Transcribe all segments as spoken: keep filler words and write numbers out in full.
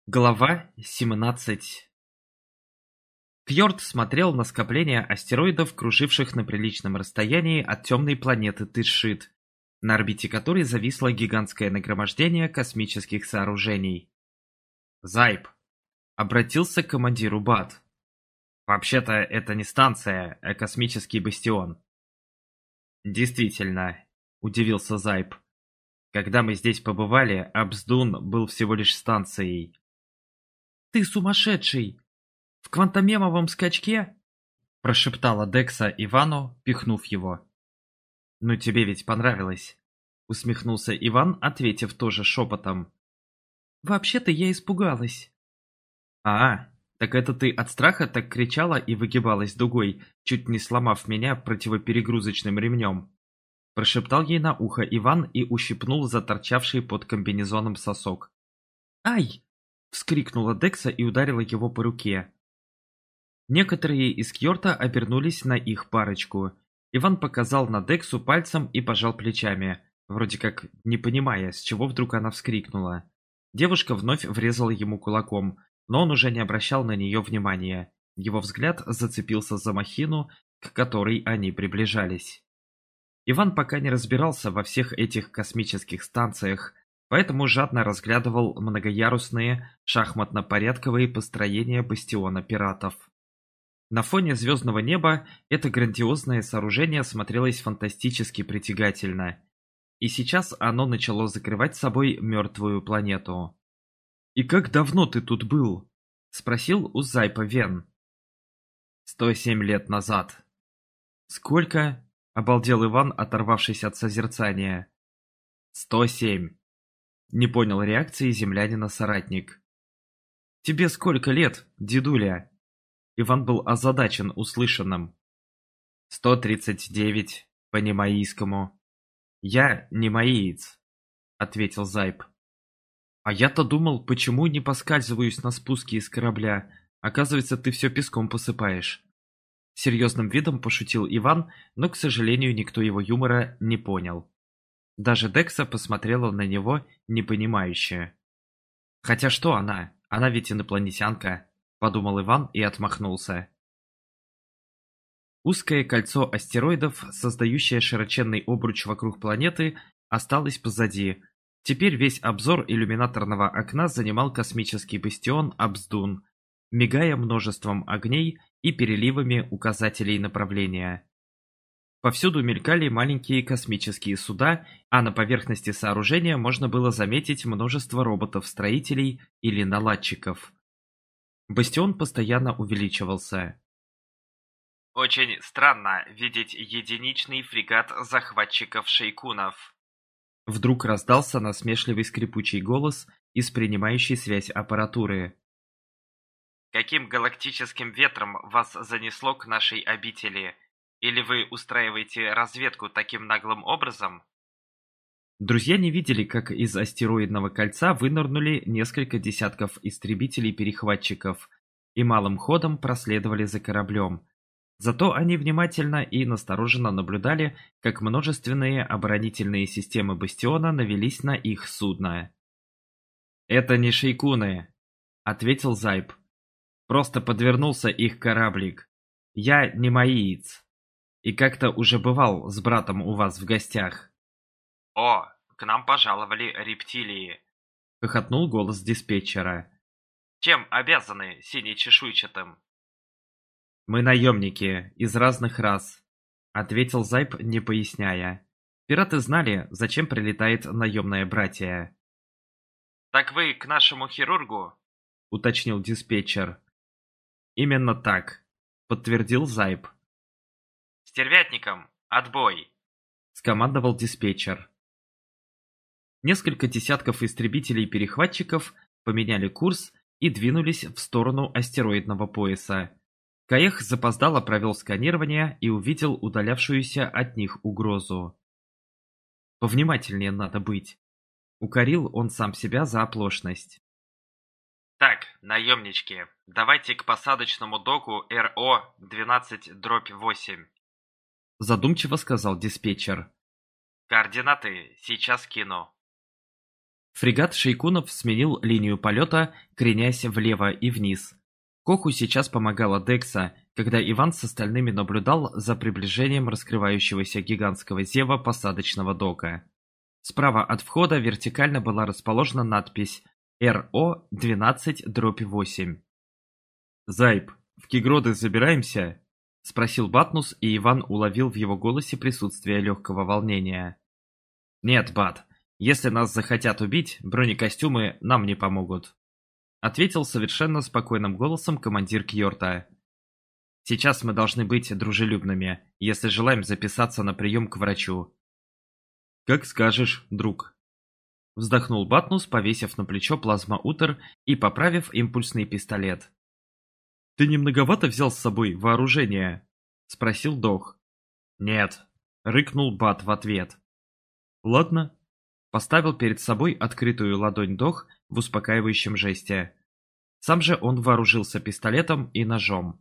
Глава семнадцать. Фьорд смотрел на скопление астероидов, круживших на приличном расстоянии от темной планеты Тышит, на орбите которой зависло гигантское нагромождение космических сооружений. «Зайб!» — обратился к командиру Бат. «Вообще-то это не станция, а космический бастион». «Действительно», — удивился Зайб. «Когда мы здесь побывали, Абсдун был всего лишь станцией». «Ты сумасшедший! В квантомемовом скачке?» – прошептала Декса Ивану, пихнув его. «Ну тебе ведь понравилось», – усмехнулся Иван, ответив тоже шепотом. «Вообще-то я испугалась». «А, так это ты от страха так кричала и выгибалась дугой, чуть не сломав меня противоперегрузочным ремнем», – прошептал ей на ухо Иван и ущипнул заторчавший под комбинезоном сосок. «Ай!» — вскрикнула Декса и ударила его по руке. Некоторые из Кьорта обернулись на их парочку. Иван показал на Дексу пальцем и пожал плечами, вроде как не понимая, с чего вдруг она вскрикнула. Девушка вновь врезала ему кулаком, но он уже не обращал на нее внимания. Его взгляд зацепился за махину, к которой они приближались. Иван пока не разбирался во всех этих космических станциях, поэтому жадно разглядывал многоярусные шахматно-порядковые построения бастиона пиратов. На фоне звездного неба это грандиозное сооружение смотрелось фантастически притягательно, и сейчас оно начало закрывать собой мертвую планету. «И как давно ты тут был?» — спросил у Зайпа Вен. «Сто семь лет назад». «Сколько?» — обалдел Иван, оторвавшись от созерцания. «Сто семь». Не понял реакции землянина-соратник. «Тебе сколько лет, дедуля?» Иван был озадачен услышанным. «Сто тридцать девять, по-немаийскому». «Я не маиец», — ответил Зайб. «А я-то думал, почему не поскальзываюсь на спуске из корабля. Оказывается, ты все песком посыпаешь». Серьезным видом пошутил Иван, но, к сожалению, никто его юмора не понял. Даже Декса посмотрела на него непонимающе. «Хотя что она? Она ведь инопланетянка», — подумал Иван и отмахнулся. Узкое кольцо астероидов, создающее широченный обруч вокруг планеты, осталось позади. Теперь весь обзор иллюминаторного окна занимал космический бастион Абсдун, мигая множеством огней и переливами указателей направления. Повсюду мелькали маленькие космические суда, а на поверхности сооружения можно было заметить множество роботов-строителей или наладчиков. Бастион постоянно увеличивался. «Очень странно видеть единичный фрегат захватчиков-шейкунов». Вдруг раздался насмешливый скрипучий голос из принимающей связь аппаратуры. «Каким галактическим ветром вас занесло к нашей обители? Или вы устраиваете разведку таким наглым образом?» Друзья не видели, как из астероидного кольца вынырнули несколько десятков истребителей-перехватчиков и малым ходом проследовали за кораблем. Зато они внимательно и настороженно наблюдали, как множественные оборонительные системы бастиона навелись на их судно. «Это не шейкуны», — ответил Зайб. «Просто подвернулся их кораблик. Я не маиец. И как-то уже бывал с братом у вас в гостях». «О, к нам пожаловали рептилии», — хохотнул голос диспетчера. «Чем обязаны сине-чешуйчатым?» «Мы наемники, из разных рас», — ответил Зайб, не поясняя. Пираты знали, зачем прилетает наемное братья. «Так вы к нашему хирургу?» — уточнил диспетчер. «Именно так», — подтвердил Зайб. «Стервятникам, отбой!» — скомандовал диспетчер. Несколько десятков истребителей-перехватчиков поменяли курс и двинулись в сторону астероидного пояса. Каех запоздало провел сканирование и увидел удалявшуюся от них угрозу. «Повнимательнее надо быть», — укорил он сам себя за оплошность. «Так, наемнички, давайте к посадочному доку эр о двенадцать восемь», — задумчиво сказал диспетчер. «Координаты сейчас кину». Фрегат Шейкунов сменил линию полета, кренясь влево и вниз. Коху сейчас помогала Декса, когда Иван с остальными наблюдал за приближением раскрывающегося гигантского зева посадочного дока. Справа от входа вертикально была расположена надпись эр о двенадцать восемь. «Зайб, в Кигроды забираемся?» — спросил Батнус, и Иван уловил в его голосе присутствие легкого волнения. «Нет, Бат, если нас захотят убить, бронекостюмы нам не помогут», — ответил совершенно спокойным голосом командир Кьорта. «Сейчас мы должны быть дружелюбными, если желаем записаться на прием к врачу». «Как скажешь, друг», — вздохнул Батнус, повесив на плечо плазмоутер и поправив импульсный пистолет. «Ты не многовато взял с собой вооружение?» — спросил Дох. «Нет», — рыкнул Бат в ответ. «Ладно», — поставил перед собой открытую ладонь Дох в успокаивающем жесте. Сам же он вооружился пистолетом и ножом.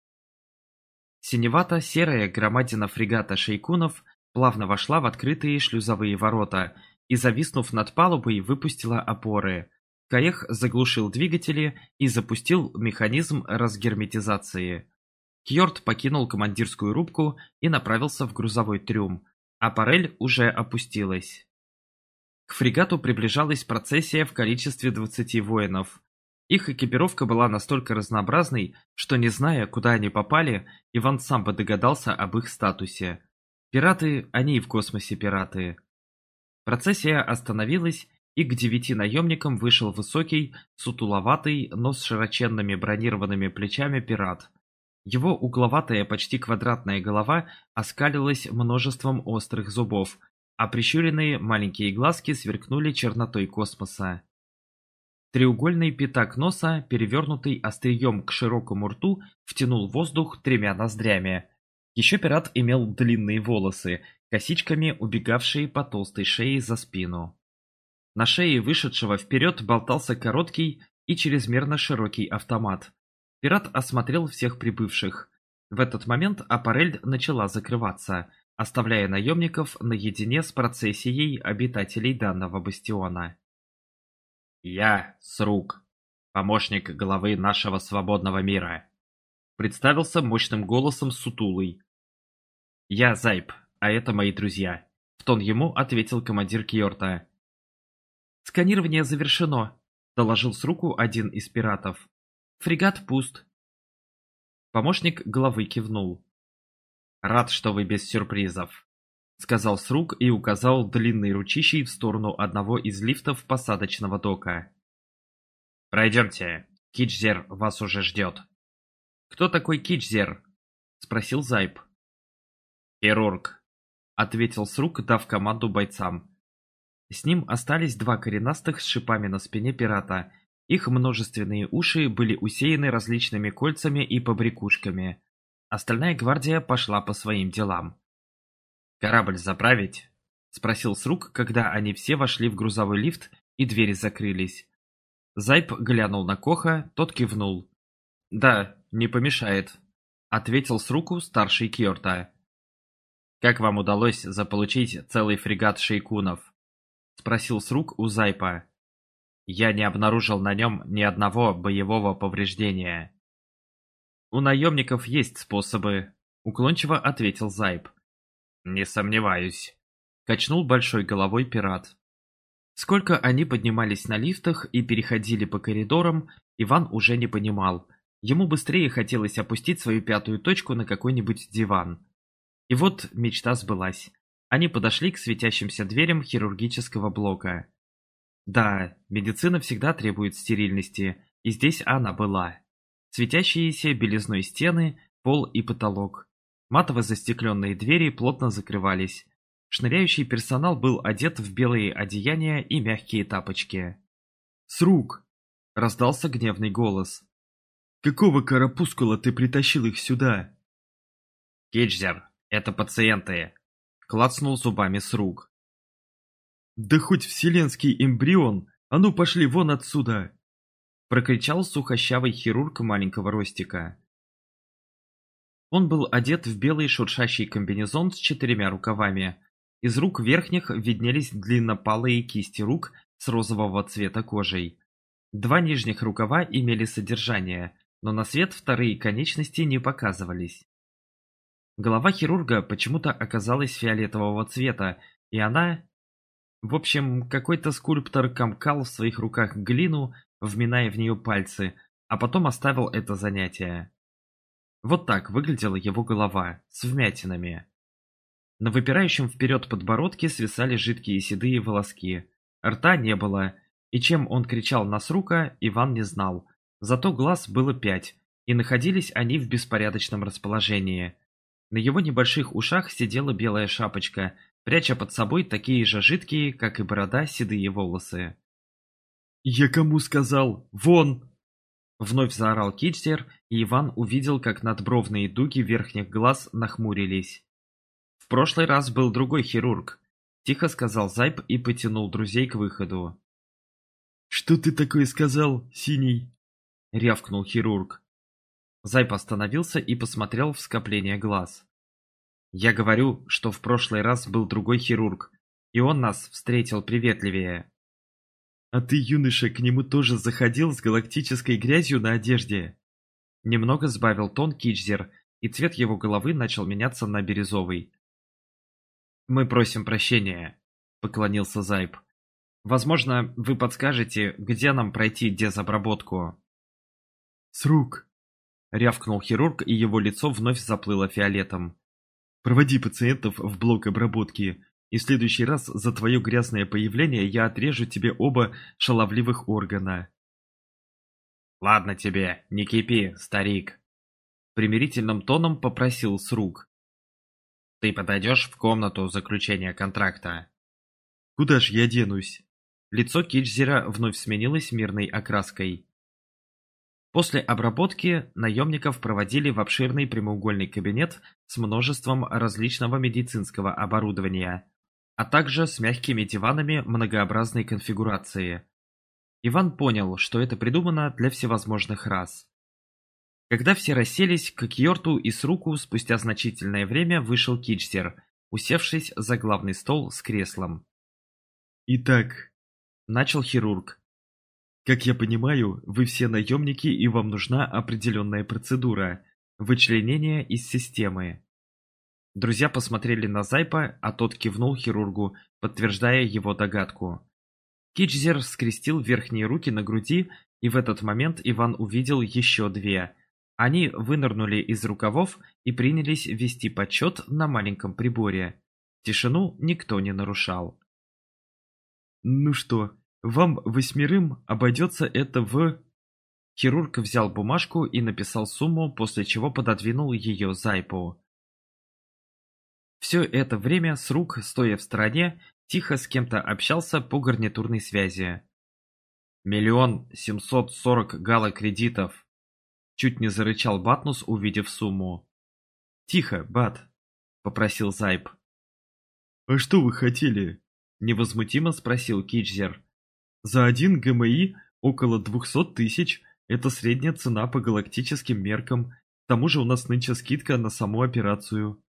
Синевато-серая громадина фрегата Шейкунов плавно вошла в открытые шлюзовые ворота и, зависнув над палубой, выпустила опоры. Каех заглушил двигатели и запустил механизм разгерметизации. Кьорт покинул командирскую рубку и направился в грузовой трюм, а парель уже опустилась. К фрегату приближалась процессия в количестве двадцати воинов. Их экипировка была настолько разнообразной, что, не зная, куда они попали, Иван сам бы догадался об их статусе. Пираты, они и в космосе пираты. Процессия остановилась, и к девяти наемникам вышел высокий, сутуловатый, но с широченными бронированными плечами пират. Его угловатая, почти квадратная голова оскалилась множеством острых зубов, а прищуренные маленькие глазки сверкнули чернотой космоса. Треугольный пятак носа, перевернутый острием к широкому рту, втянул воздух тремя ноздрями. Еще пират имел длинные волосы, косичками убегавшие по толстой шее за спину. На шее вышедшего вперед болтался короткий и чрезмерно широкий автомат. Пират осмотрел всех прибывших. В этот момент аппарель начала закрываться, оставляя наемников наедине с процессией обитателей данного бастиона. «Я Срук, помощник главы нашего свободного мира», — представился мощным голосом сутулый. «Я Зайб, а это мои друзья», — в тон ему ответил командир Кьорта. «Сканирование завершено», — доложил Сруку один из пиратов. «Фрегат пуст». Помощник главы кивнул. «Рад, что вы без сюрпризов», — сказал Срук и указал длинной ручищей в сторону одного из лифтов посадочного дока. «Пройдемте, Кичзер вас уже ждет». «Кто такой Кичзер?» — спросил Зайб. «Хирург», — ответил Срук, дав команду бойцам. С ним остались два коренастых с шипами на спине пирата. Их множественные уши были усеяны различными кольцами и побрякушками. Остальная гвардия пошла по своим делам. «Корабль заправить?» — спросил Срук, когда они все вошли в грузовой лифт и двери закрылись. Зайб глянул на Коха, тот кивнул. «Да, не помешает», — ответил Сруку старший Кьорта. «Как вам удалось заполучить целый фрегат шейкунов?» — спросил Срук у Зайпа. «Я не обнаружил на нем ни одного боевого повреждения». «У наемников есть способы», — уклончиво ответил Зайп. «Не сомневаюсь», — качнул большой головой пират. Сколько они поднимались на лифтах и переходили по коридорам, Иван уже не понимал. Ему быстрее хотелось опустить свою пятую точку на какой-нибудь диван. И вот мечта сбылась. Они подошли к светящимся дверям хирургического блока. Да, медицина всегда требует стерильности, и здесь она была. Светящиеся белизной стены, пол и потолок. Матово застекленные двери плотно закрывались. Шныряющий персонал был одет в белые одеяния и мягкие тапочки. «Срук!» — раздался гневный голос. «Какого карапускула ты притащил их сюда?» «Кичзер, это пациенты!» — клацнул зубами Срук. «Да хоть вселенский эмбрион! А ну пошли вон отсюда!» — прокричал сухощавый хирург маленького ростика. Он был одет в белый шуршащий комбинезон с четырьмя рукавами. Из рук верхних виднелись длиннопалые кисти рук с розового цвета кожей. Два нижних рукава имели содержание, но на свет вторые конечности не показывались. Голова хирурга почему-то оказалась фиолетового цвета, и она... В общем, какой-то скульптор комкал в своих руках глину, вминая в нее пальцы, а потом оставил это занятие. Вот так выглядела его голова, с вмятинами. На выпирающем вперед подбородке свисали жидкие седые волоски. Рта не было, и чем он кричал на Срука, Иван не знал. Зато глаз было пять, и находились они в беспорядочном расположении. На его небольших ушах сидела белая шапочка, пряча под собой такие же жидкие, как и борода, седые волосы. «Я кому сказал? Вон!» Вновь заорал Китчер, и Иван увидел, как надбровные дуги верхних глаз нахмурились. «В прошлый раз был другой хирург», — тихо сказал Зайб и потянул друзей к выходу. «Что ты такое сказал, Синий?» — рявкнул хирург. Зайб остановился и посмотрел в скопление глаз. «Я говорю, что в прошлый раз был другой хирург, и он нас встретил приветливее». «А ты, юноша, к нему тоже заходил с галактической грязью на одежде?» Немного сбавил тон Китчер, и цвет его головы начал меняться на бирюзовый. «Мы просим прощения», — поклонился Зайб. «Возможно, вы подскажете, где нам пройти дезобработку?» «Срук!» — рявкнул хирург, и его лицо вновь заплыло фиолетом. «Проводи пациентов в блок обработки, и в следующий раз за твое грязное появление я отрежу тебе оба шаловливых органа». «Ладно тебе, не кипи, старик», — примирительным тоном попросил Срук. «Ты подойдешь в комнату заключения контракта?» «Куда ж я денусь?» Лицо Китчзера вновь сменилось мирной окраской. После обработки наемников проводили в обширный прямоугольный кабинет с множеством различного медицинского оборудования, а также с мягкими диванами многообразной конфигурации. Иван понял, что это придумано для всевозможных рас. Когда все расселись, к Кьорту и Сруку спустя значительное время вышел Китчзер, усевшись за главный стол с креслом. «Итак», — начал хирург, — «как я понимаю, вы все наемники, и вам нужна определенная процедура – вычленение из системы». Друзья посмотрели на Зайпа, а тот кивнул хирургу, подтверждая его догадку. Китчзер скрестил верхние руки на груди, и в этот момент Иван увидел еще две. Они вынырнули из рукавов и принялись вести подсчет на маленьком приборе. Тишину никто не нарушал. «Ну что, вам восьмерым обойдется это в...» Хирург взял бумажку и написал сумму, после чего пододвинул ее Зайпу. Все это время Срук, стоя в стороне, тихо с кем-то общался по гарнитурной связи. «Миллион семьсот сорок гало-кредитов!» Чуть не зарычал Батнус, увидев сумму. «Тихо, Бат!» — попросил Зайб. «А что вы хотели?» — невозмутимо спросил Китчзер. «За один ГМИ около двухсот тысяч – это средняя цена по галактическим меркам, к тому же у нас нынче скидка на саму операцию».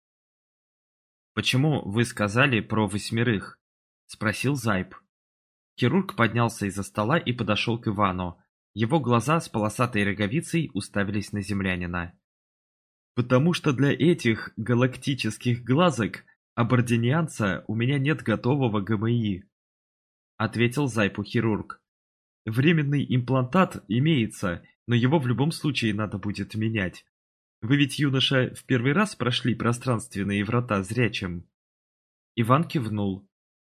«Почему вы сказали про восьмерых?» – спросил Зайб. Хирург поднялся из-за стола и подошел к Ивану. Его глаза с полосатой роговицей уставились на землянина. «Потому что для этих галактических глазок абординианца у меня нет готового ГМИ», — ответил Зайпу хирург. «Временный имплантат имеется, но его в любом случае надо будет менять. Вы ведь, юноша, в первый раз прошли пространственные врата зрячим?» Иван кивнул.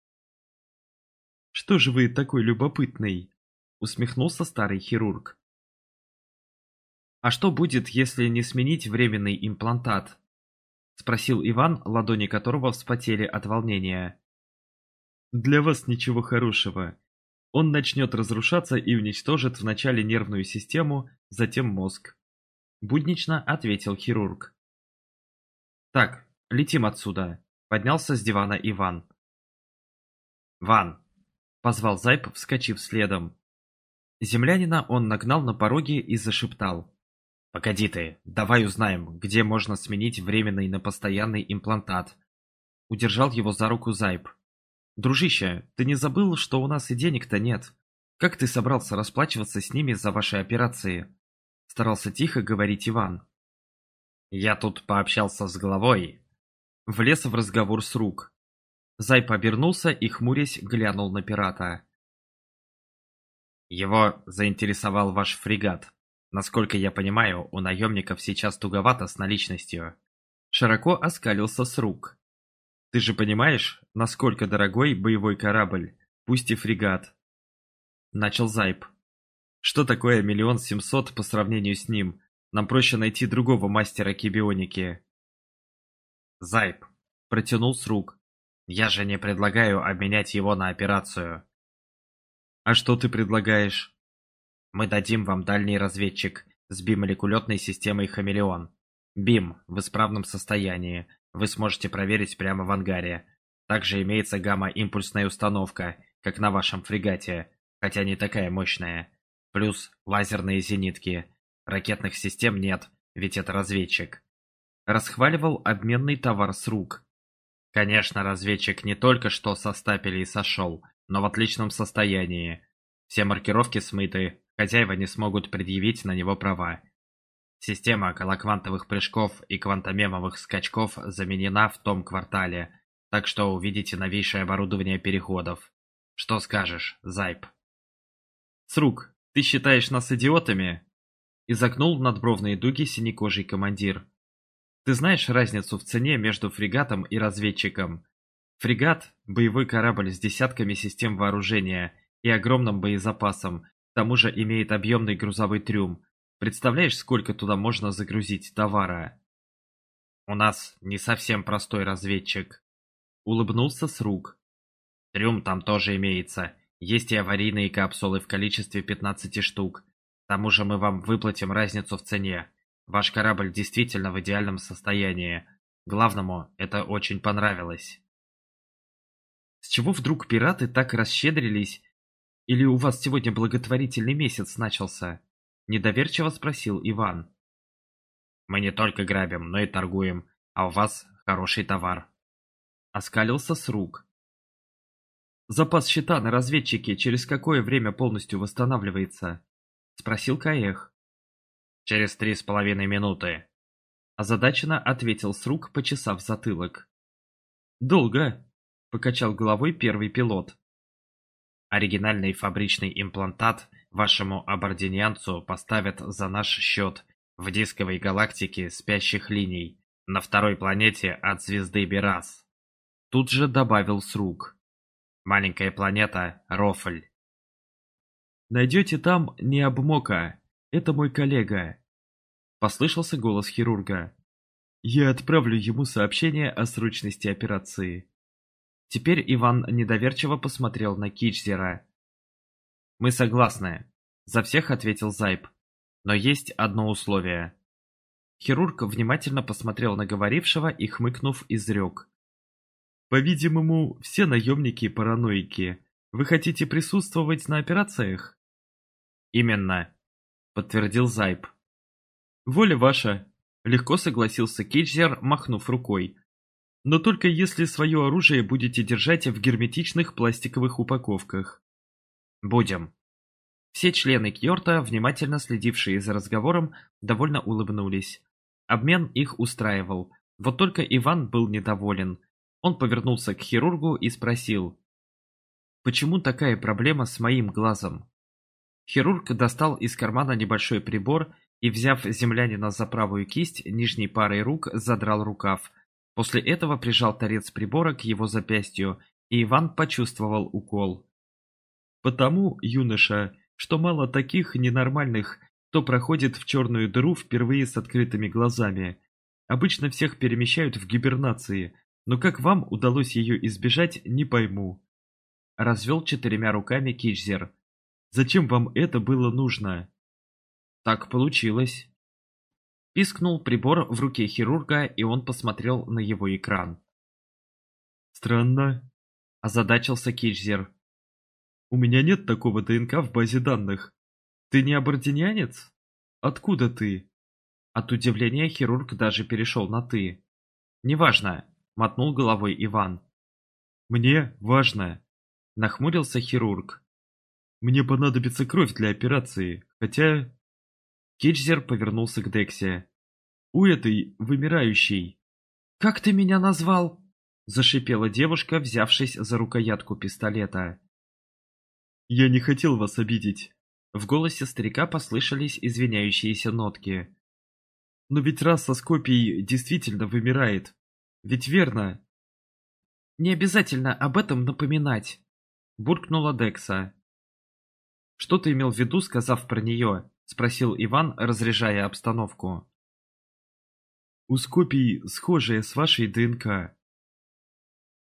«Что же вы такой любопытный?» — усмехнулся старый хирург. «А что будет, если не сменить временный имплантат?» — спросил Иван, ладони которого вспотели от волнения. «Для вас ничего хорошего. Он начнет разрушаться и уничтожит вначале нервную систему, затем мозг», — буднично ответил хирург. «Так, летим отсюда», — поднялся с дивана Иван. «Ван!» — позвал Зайб, вскочив следом. Землянина он нагнал на пороге и зашептал. «Погоди ты, давай узнаем, где можно сменить временный на постоянный имплантат». Удержал его за руку Зайб. Дружище, ты не забыл, что у нас и денег-то нет? Как ты собрался расплачиваться с ними за ваши операции? Старался тихо говорить Иван. Я тут пообщался с главой. Влез в разговор с рук. Зайп обернулся и, хмурясь, глянул на пирата. Его заинтересовал ваш фрегат. Насколько я понимаю, у наемников сейчас туговато с наличностью. Широко оскалился с рук. Ты же понимаешь, насколько дорогой боевой корабль, пусть и фрегат. Начал Зайп. Что такое миллион семьсот по сравнению с ним? Нам проще найти другого мастера кибионики. Зайп, протянул с рук. Я же не предлагаю обменять его на операцию. А что ты предлагаешь? Мы дадим вам дальний разведчик с бимолекулетной системой «Хамелеон». БИМ в исправном состоянии. Вы сможете проверить прямо в ангаре. Также имеется гамма-импульсная установка, как на вашем фрегате, хотя не такая мощная. Плюс лазерные зенитки. Ракетных систем нет, ведь это разведчик. Расхваливал обменный товар с рук. Конечно, разведчик не только что со стапелей сошел, но в отличном состоянии. Все маркировки смыты, хозяева не смогут предъявить на него права. Система околоквантовых прыжков и квантомемовых скачков заменена в том квартале, так что увидите новейшее оборудование переходов. Что скажешь, Зайп? Срук, ты считаешь нас идиотами? Изогнул надбровные дуги синекожий командир. Ты знаешь разницу в цене между фрегатом и разведчиком? Фрегат – боевой корабль с десятками систем вооружения и огромным боезапасом, к тому же имеет объемный грузовой трюм. Представляешь, сколько туда можно загрузить товара? У нас не совсем простой разведчик. Улыбнулся с рук. Трюм там тоже имеется. Есть и аварийные капсулы в количестве пятнадцати штук. К тому же мы вам выплатим разницу в цене. Ваш корабль действительно в идеальном состоянии. Главному это очень понравилось. С чего вдруг пираты так расщедрились? Или у вас сегодня благотворительный месяц начался? Недоверчиво спросил Иван. Мы не только грабим, но и торгуем, а у вас хороший товар. Оскалился с рук. Запас щита на разведчике через какое время полностью восстанавливается? Спросил Каэх. Через три с половиной минуты. Озадаченно ответил с рук, почесав затылок. Долго, покачал головой первый пилот. Оригинальный фабричный имплантат вашему абординянцу поставят за наш счет в дисковой галактике спящих линий на второй планете от звезды Берас. Тут же добавил с рук. Маленькая планета Рофль. Найдете там не обмока, это мой коллега. Послышался голос хирурга. Я отправлю ему сообщение о срочности операции. Теперь Иван недоверчиво посмотрел на Кичзера. «Мы согласны», — за всех ответил Зайп. «Но есть одно условие». Хирург внимательно посмотрел на говорившего и, хмыкнув, изрек. «По-видимому, все наемники параноики. Вы хотите присутствовать на операциях?» «Именно», — подтвердил Зайп. «Воля ваша», — легко согласился Кичзер, махнув рукой. Но только если свое оружие будете держать в герметичных пластиковых упаковках. Будем. Все члены Кьорта, внимательно следившие за разговором, довольно улыбнулись. Обмен их устраивал. Вот только Иван был недоволен. Он повернулся к хирургу и спросил. «Почему такая проблема с моим глазом?» Хирург достал из кармана небольшой прибор и, взяв землянина за правую кисть, нижней парой рук задрал рукав. После этого прижал торец прибора к его запястью, и Иван почувствовал укол. «Потому, юноша, что мало таких ненормальных, кто проходит в черную дыру впервые с открытыми глазами. Обычно всех перемещают в гибернации, но как вам удалось ее избежать, не пойму». Развел четырьмя руками Кичзер. «Зачем вам это было нужно?» «Так получилось». Пискнул прибор в руке хирурга, и он посмотрел на его экран. «Странно», – озадачился Кичзер. «У меня нет такого ДНК в базе данных. Ты не абординянец? Откуда ты?» От удивления хирург даже перешел на «ты». «Неважно», – мотнул головой Иван. Мне важно. Нахмурился хирург. Мне понадобится кровь для операции, хотя... Китчзер повернулся к Дексе. У этой вымирающей. «Как ты меня назвал?» Зашипела девушка, взявшись за рукоятку пистолета. «Я не хотел вас обидеть». В голосе старика послышались извиняющиеся нотки. «Но ведь раса Скопий действительно вымирает. Ведь верно?» «Не обязательно об этом напоминать», — буркнула Декса. «Что ты имел в виду, сказав про нее?» — спросил Иван, разряжая обстановку. «У Скопий схожая с вашей ДНК.